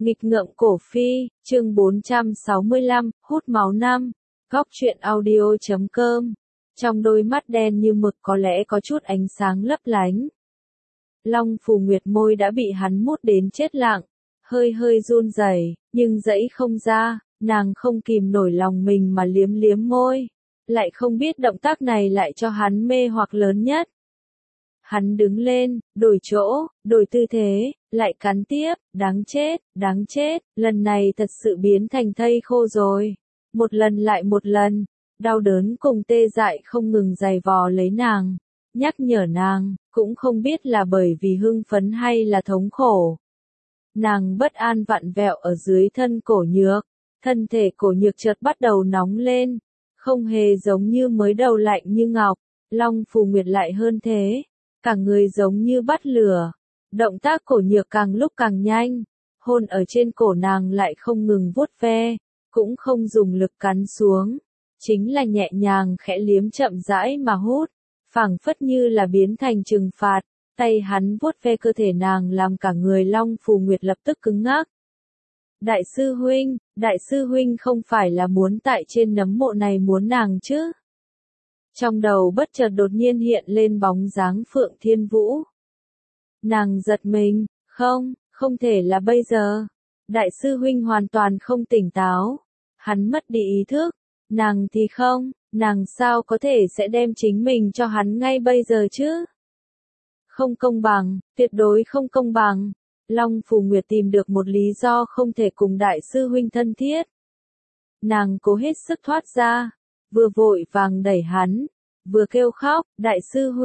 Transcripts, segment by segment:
Nghịch ngợm cổ phi, chương 465, hút máu năm. Góc truyện audio.com. Trong đôi mắt đen như mực có lẽ có chút ánh sáng lấp lánh. Long Phù Nguyệt môi đã bị hắn mút đến chết lặng, hơi hơi run rẩy, nhưng giãy không ra, nàng không kìm nổi lòng mình mà liếm liếm môi. Lại không biết động tác này lại cho hắn mê hoặc lớn nhất. Hắn đứng lên, đổi chỗ, đổi tư thế, lại cắn tiếp, đáng chết, lần này thật sự biến thành thây khô rồi. Một lần lại một lần, đau đớn cùng tê dại không ngừng giày vò lấy nàng, nhắc nhở nàng, cũng không biết là bởi vì hưng phấn hay là thống khổ. Nàng bất an vặn vẹo ở dưới thân cổ nhược, thân thể cổ nhược chợt bắt đầu nóng lên, không hề giống như mới đầu lạnh như ngọc, Long Phù Nguyệt lại hơn thế. Cả người giống như bắt lửa, động tác cổ nhược càng lúc càng nhanh, hôn ở trên cổ nàng lại không ngừng vuốt ve, cũng không dùng lực cắn xuống, chính là nhẹ nhàng khẽ liếm chậm rãi mà hút, phảng phất như là biến thành trừng phạt, tay hắn vuốt ve cơ thể nàng làm cả người Long Phù Nguyệt lập tức cứng ngắc. Đại sư huynh không phải là muốn tại trên nấm mộ này muốn nàng chứ? Trong đầu bất chợt đột nhiên hiện lên bóng dáng Phượng Thiên Vũ. Nàng giật mình, không thể là bây giờ. Đại sư huynh hoàn toàn không tỉnh táo. Hắn mất đi ý thức. Nàng thì không, nàng sao có thể sẽ đem chính mình cho hắn ngay bây giờ chứ? Không công bằng, tuyệt đối không công bằng. Long Phù Nguyệt tìm được một lý do không thể cùng đại sư huynh thân thiết. Nàng cố hết sức thoát ra. Vừa vội vàng đẩy hắn, vừa kêu khóc, đại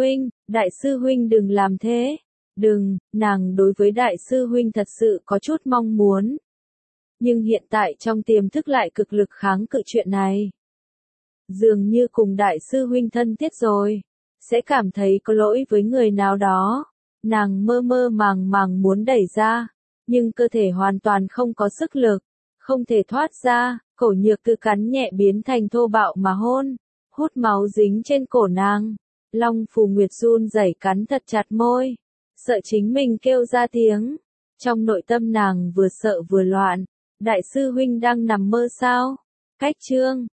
sư huynh đừng làm thế, đừng, nàng đối với đại sư huynh thật sự có chút mong muốn. Nhưng hiện tại trong tiềm thức lại cực lực kháng cự chuyện này. Dường như cùng đại sư huynh thân thiết rồi, sẽ cảm thấy có lỗi với người nào đó, nàng mơ mơ màng màng muốn đẩy ra, nhưng cơ thể hoàn toàn không có sức lực, không thể thoát ra. Cổ nhược cứ cắn nhẹ biến thành thô bạo mà hôn, hút máu dính trên cổ nàng. Long Phù Nguyệt run rẩy cắn thật chặt môi, sợ chính mình kêu ra tiếng. Trong nội tâm nàng vừa sợ vừa loạn, đại sư huynh đang nằm mơ sao? Cách chương